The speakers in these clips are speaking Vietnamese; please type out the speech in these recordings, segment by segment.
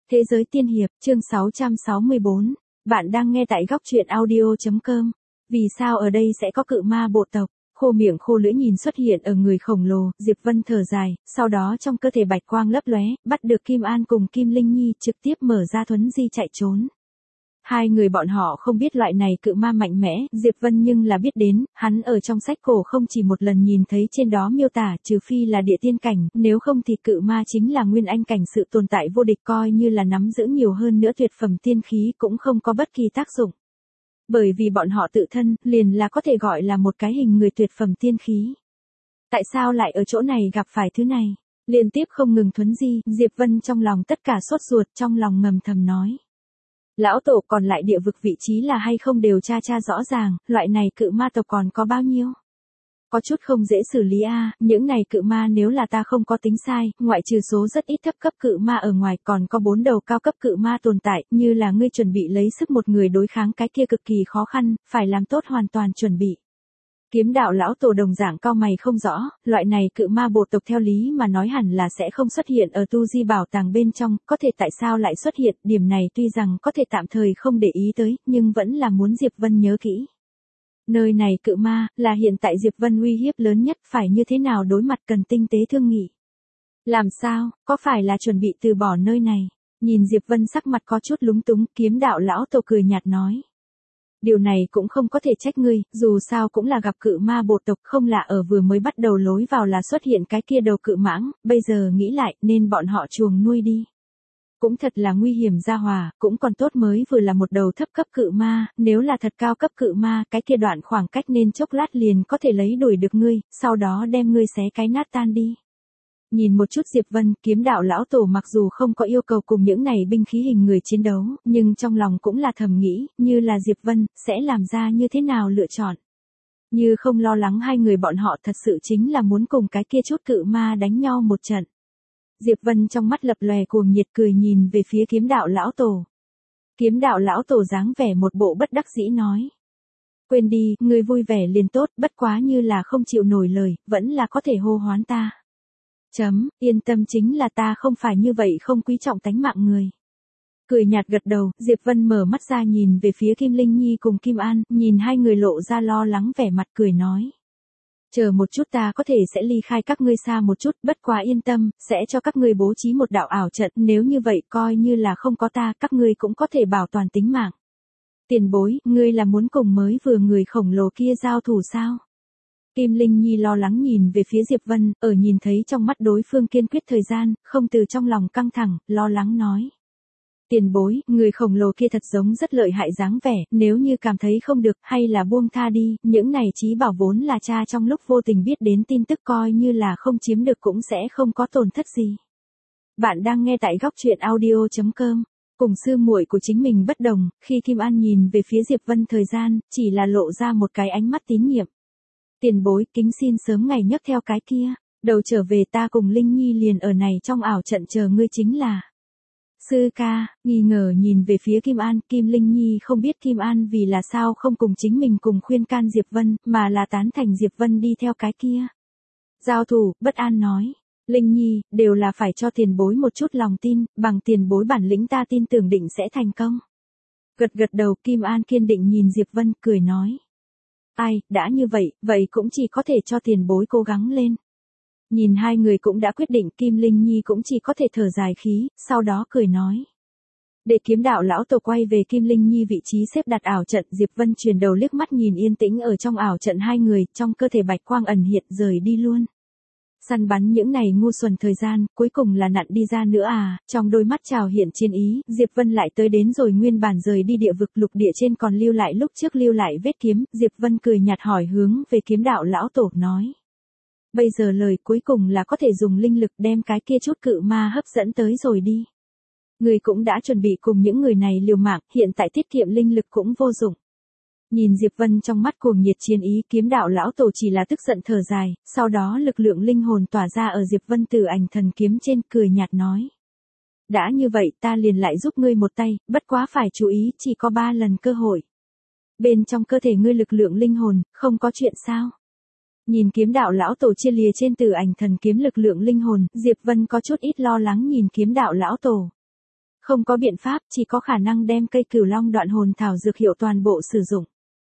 Thế giới tiên hiệp, chương 664. Bạn đang nghe tại góc truyện audio.com. Vì sao ở đây sẽ có cự ma bộ tộc? Khô miệng khô lưỡi nhìn xuất hiện ở người khổng lồ, Diệp Vân thở dài, sau đó trong cơ thể bạch quang lấp lóe, bắt được Kim An cùng Kim Linh Nhi trực tiếp mở ra thuấn di chạy trốn. Hai người bọn họ không biết loại này cự ma mạnh mẽ, Diệp Vân nhưng là biết đến, hắn ở trong sách cổ không chỉ một lần nhìn thấy trên đó miêu tả, trừ phi là địa tiên cảnh, nếu không thì cự ma chính là nguyên anh cảnh, sự tồn tại vô địch, coi như là nắm giữ nhiều hơn nữa tuyệt phẩm tiên khí cũng không có bất kỳ tác dụng. Bởi vì bọn họ tự thân, liền là có thể gọi là một cái hình người tuyệt phẩm tiên khí. Tại sao lại ở chỗ này gặp phải thứ này? Liên tiếp không ngừng thuấn di, Diệp Vân trong lòng tất cả sốt ruột, trong lòng ngầm thầm nói. Lão tổ còn lại địa vực vị trí là hay không đều tra rõ ràng, loại này cự ma tộc còn có bao nhiêu? Có chút không dễ xử lý a, những này cự ma nếu là ta không có tính sai, ngoại trừ số rất ít thấp cấp cự ma ở ngoài còn có 4 đầu cao cấp cự ma tồn tại, như là ngươi chuẩn bị lấy sức một người đối kháng cái kia cực kỳ khó khăn, phải làm tốt hoàn toàn chuẩn bị. Kiếm đạo lão tổ đồng dạng cao mày không rõ, loại này cự ma bộ tộc theo lý mà nói hẳn là sẽ không xuất hiện ở tu di bảo tàng bên trong, có thể tại sao lại xuất hiện, điểm này tuy rằng có thể tạm thời không để ý tới, nhưng vẫn là muốn Diệp Vân nhớ kỹ. Nơi này cự ma, là hiện tại Diệp Vân uy hiếp lớn nhất, phải như thế nào đối mặt cần tinh tế thương nghị. Làm sao, có phải là chuẩn bị từ bỏ nơi này? Nhìn Diệp Vân sắc mặt có chút lúng túng, kiếm đạo lão tổ cười nhạt nói. Điều này cũng không có thể trách ngươi, dù sao cũng là gặp cự ma bộ tộc, không lạ ở vừa mới bắt đầu lối vào là xuất hiện cái kia đầu cự mãng, bây giờ nghĩ lại nên bọn họ chuồng nuôi đi. Cũng thật là nguy hiểm ra hòa, cũng còn tốt mới vừa là một đầu thấp cấp cự ma, nếu là thật cao cấp cự ma, cái kia đoạn khoảng cách nên chốc lát liền có thể lấy đuổi được ngươi, sau đó đem ngươi xé cái nát tan đi. Nhìn một chút Diệp Vân, kiếm đạo lão tổ mặc dù không có yêu cầu cùng những này binh khí hình người chiến đấu, nhưng trong lòng cũng là thầm nghĩ, như là Diệp Vân, sẽ làm ra như thế nào lựa chọn. Như không lo lắng hai người bọn họ thật sự chính là muốn cùng cái kia chút cự ma đánh nhau một trận. Diệp Vân trong mắt lập lòe cuồng nhiệt cười nhìn về phía kiếm đạo lão tổ. Kiếm đạo lão tổ dáng vẻ một bộ bất đắc dĩ nói. Quên đi, ngươi vui vẻ liền tốt, bất quá như là không chịu nổi lời, vẫn là có thể hô hoán ta. Yên tâm, chính là ta không phải như vậy không quý trọng tánh mạng người. Cười nhạt gật đầu, Diệp Vân mở mắt ra nhìn về phía Kim Linh Nhi cùng Kim An, nhìn hai người lộ ra lo lắng vẻ mặt cười nói. Chờ một chút, ta có thể sẽ ly khai các ngươi xa một chút, bất quá yên tâm, sẽ cho các ngươi bố trí một đạo ảo trận, nếu như vậy coi như là không có ta, các ngươi cũng có thể bảo toàn tính mạng. Tiền bối, ngươi là muốn cùng mới vừa người khổng lồ kia giao thủ sao? Kim Linh Nhi lo lắng nhìn về phía Diệp Vân, ở nhìn thấy trong mắt đối phương kiên quyết thời gian, không từ trong lòng căng thẳng, lo lắng nói. Tiền bối, người khổng lồ kia thật giống rất lợi hại dáng vẻ, nếu như cảm thấy không được, hay là buông tha đi, những này chí bảo vốn là cha trong lúc vô tình biết đến tin tức, coi như là không chiếm được cũng sẽ không có tổn thất gì. Bạn đang nghe tại góc truyện audio.com. Cùng sư muội của chính mình bất đồng, khi Kim An nhìn về phía Diệp Vân thời gian, chỉ là lộ ra một cái ánh mắt tín nhiệm. Tiền bối, kính xin sớm ngày nhấc theo cái kia, đầu trở về, ta cùng Linh Nhi liền ở này trong ảo trận chờ ngươi chính là. Sư ca, nghi ngờ nhìn về phía Kim An, Kim Linh Nhi không biết Kim An vì là sao không cùng chính mình cùng khuyên can Diệp Vân, mà là tán thành Diệp Vân đi theo cái kia. Giao thủ, bất an nói. Linh Nhi, đều là phải cho tiền bối một chút lòng tin, bằng tiền bối bản lĩnh ta tin tưởng định sẽ thành công. Gật gật đầu, Kim An kiên định nhìn Diệp Vân, cười nói. Ai, đã như vậy, vậy cũng chỉ có thể cho tiền bối cố gắng lên. Nhìn hai người cũng đã quyết định, Kim Linh Nhi cũng chỉ có thể thở dài khí, sau đó cười nói. Để kiếm đạo lão tổ quay về Kim Linh Nhi vị trí xếp đặt ảo trận, Diệp Vân chuyển đầu liếc mắt nhìn yên tĩnh ở trong ảo trận hai người, trong cơ thể bạch quang ẩn hiện rời đi luôn. Săn bắn những này ngu xuẩn thời gian, cuối cùng là nặn đi ra nữa à, trong đôi mắt trào hiện chiến ý, Diệp Vân lại tới đến rồi nguyên bản rời đi địa vực, lục địa trên còn lưu lại lúc trước lưu lại vết kiếm, Diệp Vân cười nhạt hỏi hướng về kiếm đạo lão tổ nói. Bây giờ lời cuối cùng là có thể dùng linh lực đem cái kia chút cự ma hấp dẫn tới rồi đi. Người cũng đã chuẩn bị cùng những người này liều mạng, hiện tại tiết kiệm linh lực cũng vô dụng. Nhìn Diệp Vân trong mắt cuồng nhiệt chiến ý, kiếm đạo lão tổ chỉ là tức giận thở dài, sau đó lực lượng linh hồn tỏa ra ở Diệp Vân Tử Ảnh Thần Kiếm trên, cười nhạt nói. Đã như vậy ta liền lại giúp ngươi một tay, bất quá phải chú ý, chỉ có 3 lần cơ hội. Bên trong cơ thể ngươi lực lượng linh hồn, không có chuyện sao? Nhìn kiếm đạo lão tổ chia lìa trên Tử Ảnh Thần Kiếm lực lượng linh hồn, Diệp Vân có chút ít lo lắng nhìn kiếm đạo lão tổ. Không có biện pháp, chỉ có khả năng đem cây Cửu Long đoạn hồn thảo dược hiệu toàn bộ sử dụng.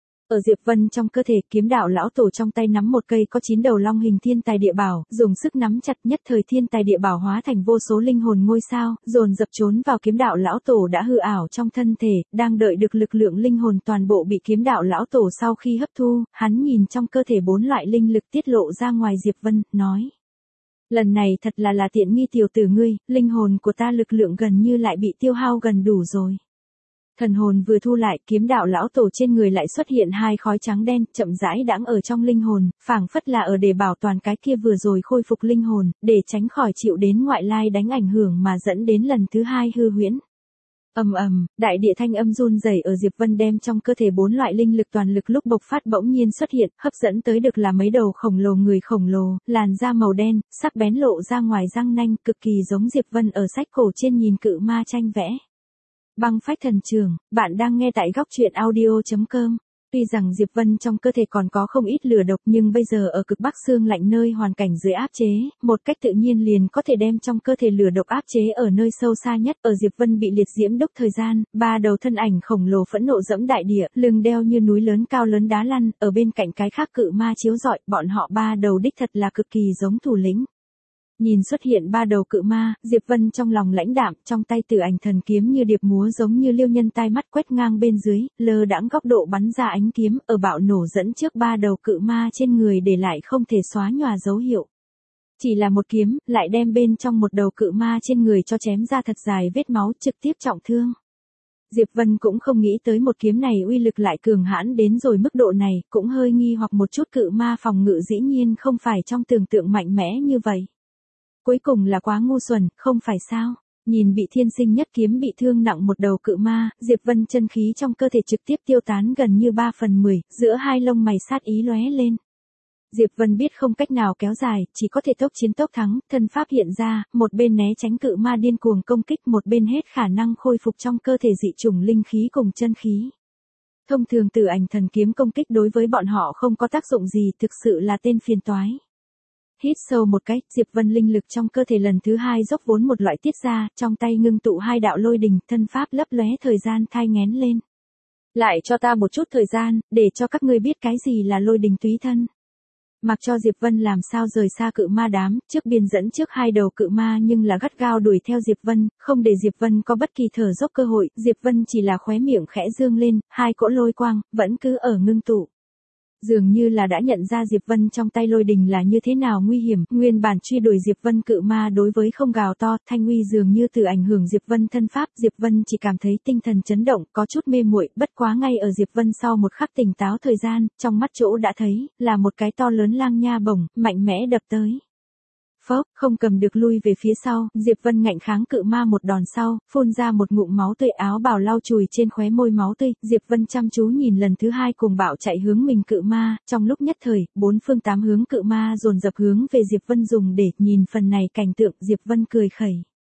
Ở Diệp Vân trong cơ thể, kiếm đạo lão tổ trong tay nắm một cây có 9 đầu long hình thiên tài địa bảo, dùng sức nắm chặt, nhất thời thiên tài địa bảo hóa thành vô số linh hồn ngôi sao, dồn dập trốn vào kiếm đạo lão tổ đã hư ảo trong thân thể, đang đợi được lực lượng linh hồn toàn bộ bị kiếm đạo lão tổ sau khi hấp thu, hắn nhìn trong cơ thể 4 loại linh lực tiết lộ ra ngoài Diệp Vân, nói. Lần này thật là tiện nghi tiểu tử ngươi, linh hồn của ta lực lượng gần như lại bị tiêu hao gần đủ rồi. Thần hồn vừa thu lại, kiếm đạo lão tổ trên người lại xuất hiện 2 khói trắng đen, chậm rãi đãng ở trong linh hồn, phảng phất là ở để bảo toàn cái kia vừa rồi khôi phục linh hồn, để tránh khỏi chịu đến ngoại lai đánh ảnh hưởng mà dẫn đến lần thứ 2 hư huyễn. Ầm ầm, đại địa thanh âm run rẩy ở Diệp Vân đem trong cơ thể 4 loại linh lực toàn lực lúc bộc phát bỗng nhiên xuất hiện, hấp dẫn tới được là mấy đầu khổng lồ người khổng lồ, làn da màu đen, sắc bén lộ ra ngoài răng nanh, cực kỳ giống Diệp Vân ở sách cổ trên nhìn cự ma tranh vẽ. Băng phách thần trường, bạn đang nghe tại góc truyện audio.com. Tuy rằng Diệp Vân trong cơ thể còn có không ít lửa độc nhưng bây giờ ở cực bắc xương lạnh nơi hoàn cảnh dưới áp chế, một cách tự nhiên liền có thể đem trong cơ thể lửa độc áp chế ở nơi sâu xa nhất. Ở Diệp Vân bị liệt diễm đốt thời gian, 3 đầu thân ảnh khổng lồ phẫn nộ dẫm đại địa, lưng đeo như núi lớn cao lớn đá lăn, ở bên cạnh cái khác cự ma chiếu rọi, bọn họ 3 đầu đích thật là cực kỳ giống thủ lĩnh. Nhìn xuất hiện 3 đầu cự ma, Diệp Vân trong lòng lãnh đạm, trong tay Tử Ảnh Thần Kiếm như điệp múa giống như liêu nhân tai mắt quét ngang bên dưới, lơ đãng góc độ bắn ra ánh kiếm, ở bạo nổ dẫn trước 3 đầu cự ma trên người để lại không thể xóa nhòa dấu hiệu. Chỉ là một kiếm, lại đem bên trong một đầu cự ma trên người cho chém ra thật dài vết máu, trực tiếp trọng thương. Diệp Vân cũng không nghĩ tới một kiếm này uy lực lại cường hãn đến rồi mức độ này, cũng hơi nghi hoặc một chút cự ma phòng ngự dĩ nhiên không phải trong tưởng tượng mạnh mẽ như vậy. Cuối cùng là quá ngu xuẩn, không phải sao? Nhìn bị thiên sinh nhất kiếm bị thương nặng một đầu cự ma, Diệp Vân chân khí trong cơ thể trực tiếp tiêu tán gần như 3/10, giữa hai lông mày sát ý lóe lên. Diệp Vân biết không cách nào kéo dài, chỉ có thể tốc chiến tốc thắng, thân pháp hiện ra, một bên né tránh cự ma điên cuồng công kích, một bên hết khả năng khôi phục trong cơ thể dị chủng linh khí cùng chân khí. Thông thường Tử Ảnh Thần Kiếm công kích đối với bọn họ không có tác dụng gì, thực sự là tên phiền toái. Hít sâu một cái, Diệp Vân linh lực trong cơ thể lần thứ 2 dốc vốn một loại tiết ra, trong tay ngưng tụ 2 đạo lôi đình, thân pháp lấp lóe thời gian thai nghén lên. Lại cho ta một chút thời gian, để cho các ngươi biết cái gì là lôi đình túy thân. Mặc cho Diệp Vân làm sao rời xa cự ma đám, trước biên dẫn trước 2 đầu cự ma nhưng là gắt gao đuổi theo Diệp Vân, không để Diệp Vân có bất kỳ thở dốc cơ hội, Diệp Vân chỉ là khóe miệng khẽ dương lên, 2 cỗ lôi quang, vẫn cứ ở ngưng tụ. Dường như là đã nhận ra Diệp Vân trong tay lôi đình là như thế nào nguy hiểm, nguyên bản truy đuổi Diệp Vân cự ma đối với không gào to, thanh uy dường như từ ảnh hưởng Diệp Vân thân pháp, Diệp Vân chỉ cảm thấy tinh thần chấn động, có chút mê muội, bất quá ngay ở Diệp Vân sau một khắc tỉnh táo thời gian, trong mắt chỗ đã thấy, là một cái to lớn lang nha bổng, mạnh mẽ đập tới. Phốc, không cầm được lui về phía sau, Diệp Vân ngạnh kháng cự ma một đòn sau, phun ra một ngụm máu tươi, áo bào lau chùi trên khóe môi máu tươi, Diệp Vân chăm chú nhìn lần thứ 2 cùng bạo chạy hướng mình cự ma, trong lúc nhất thời, 4 phương 8 hướng cự ma dồn dập hướng về Diệp Vân dùng để nhìn phần này cảnh tượng, Diệp Vân cười khẩy.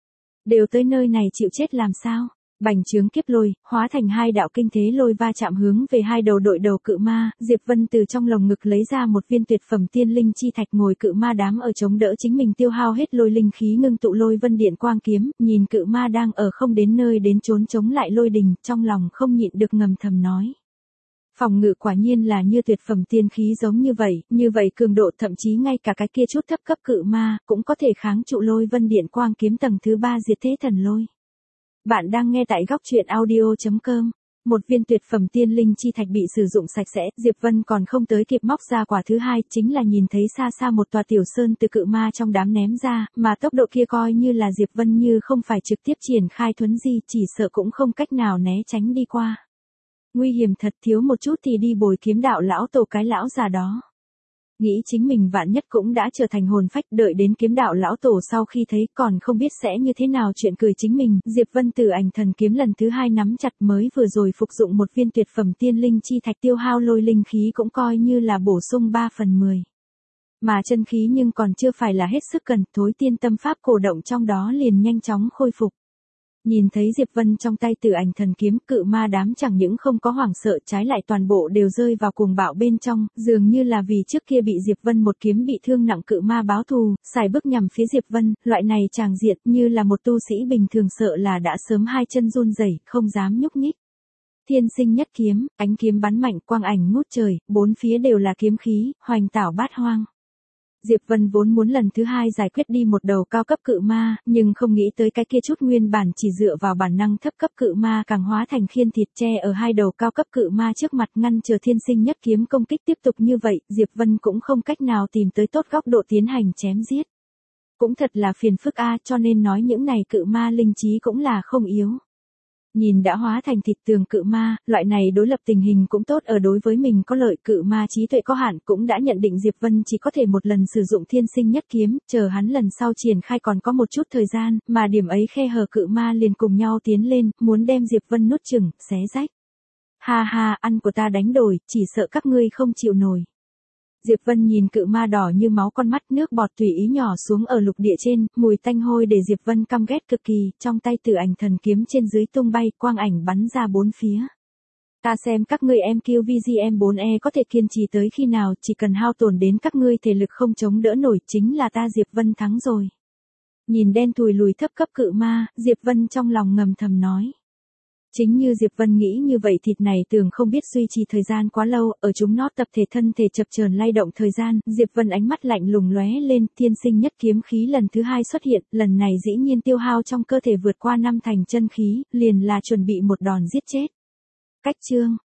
Đều tới nơi này chịu chết làm sao? Bành trướng kiếp lôi, hóa thành 2 đạo kinh thế lôi va chạm hướng về 2 đầu đội đầu cự ma, Diệp Vân từ trong lồng ngực lấy ra một viên tuyệt phẩm tiên linh chi thạch, ngồi cự ma đám ở chống đỡ chính mình tiêu hao hết lôi linh khí ngưng tụ lôi vân điện quang kiếm, nhìn cự ma đang ở không đến nơi đến chốn chống lại lôi đình, trong lòng không nhịn được ngầm thầm nói. Phòng ngự quả nhiên là như tuyệt phẩm tiên khí giống như vậy cường độ thậm chí ngay cả cái kia chút thấp cấp cự ma, cũng có thể kháng trụ lôi vân điện quang kiếm tầng thứ 3 diệt thế thần lôi. Bạn đang nghe tại góc truyện audio.com. Một viên tuyệt phẩm tiên linh chi thạch bị sử dụng sạch sẽ, Diệp Vân còn không tới kịp móc ra quả thứ 2, chính là nhìn thấy xa xa một tòa tiểu sơn từ cự ma trong đám ném ra, mà tốc độ kia coi như là Diệp Vân như không phải trực tiếp triển khai thuấn di, chỉ sợ cũng không cách nào né tránh đi qua. Nguy hiểm thật, thiếu một chút thì đi bồi kiếm đạo lão tổ cái lão già đó. Nghĩ chính mình vạn nhất cũng đã trở thành hồn phách, đợi đến kiếm đạo lão tổ sau khi thấy còn không biết sẽ như thế nào chuyện cười chính mình, Diệp Vân Tử Ảnh Thần Kiếm lần thứ 2 nắm chặt, mới vừa rồi phục dụng một viên tuyệt phẩm tiên linh chi thạch tiêu hao lôi linh khí cũng coi như là bổ sung 3/10. Mà chân khí nhưng còn chưa phải là hết sức cần, thối tiên tâm pháp cổ động trong đó liền nhanh chóng khôi phục. Nhìn thấy Diệp Vân trong tay Tử Ảnh Thần Kiếm, cự ma đám chẳng những không có hoảng sợ, trái lại toàn bộ đều rơi vào cuồng bạo bên trong, dường như là vì trước kia bị Diệp Vân một kiếm bị thương nặng cự ma báo thù, xài bước nhằm phía Diệp Vân, loại này tràng diện như là một tu sĩ bình thường sợ là đã sớm hai chân run rẩy, không dám nhúc nhích. Thiên sinh nhất kiếm, ánh kiếm bắn mạnh, quang ảnh ngút trời, bốn phía đều là kiếm khí, hoành tảo bát hoang. Diệp Vân vốn muốn lần thứ hai giải quyết đi một đầu cao cấp cự ma, nhưng không nghĩ tới cái kia chút nguyên bản chỉ dựa vào bản năng thấp cấp cự ma càng hóa thành khiên thịt tre ở hai đầu cao cấp cự ma trước mặt ngăn chờ thiên sinh nhất kiếm công kích tiếp tục như vậy, Diệp Vân cũng không cách nào tìm tới tốt góc độ tiến hành chém giết. Cũng thật là phiền phức cho nên nói những này cự ma linh trí cũng là không yếu. Nhìn đã hóa thành thịt tường cự ma, loại này đối lập tình hình cũng tốt ở đối với mình có lợi, cự ma trí tuệ có hạn cũng đã nhận định Diệp Vân chỉ có thể một lần sử dụng thiên sinh nhất kiếm, chờ hắn lần sau triển khai còn có một chút thời gian, mà điểm ấy khe hở cự ma liền cùng nhau tiến lên, muốn đem Diệp Vân nuốt chửng, xé rách. Ha ha, ăn của ta đánh đổi, chỉ sợ các ngươi không chịu nổi. Diệp Vân nhìn cự ma đỏ như máu con mắt, nước bọt tùy ý nhỏ xuống ở lục địa trên, mùi tanh hôi để Diệp Vân căm ghét cực kỳ, trong tay Tử Ảnh Thần Kiếm trên dưới tung bay, quang ảnh bắn ra bốn phía. Ta xem các ngươi MQVGM4E có thể kiên trì tới khi nào, chỉ cần hao tổn đến các ngươi thể lực không chống đỡ nổi, chính là ta Diệp Vân thắng rồi. Nhìn đen thùi lùi thấp cấp cự ma, Diệp Vân trong lòng ngầm thầm nói. Chính như Diệp Vân nghĩ như vậy, thịt này tưởng không biết duy trì thời gian quá lâu, ở chúng nó tập thể thân thể chập chờn lay động thời gian, Diệp Vân ánh mắt lạnh lùng lóe lên, thiên sinh nhất kiếm khí lần thứ hai xuất hiện, lần này dĩ nhiên tiêu hao trong cơ thể vượt qua 5 thành chân khí, liền là chuẩn bị một đòn giết chết. Cách chương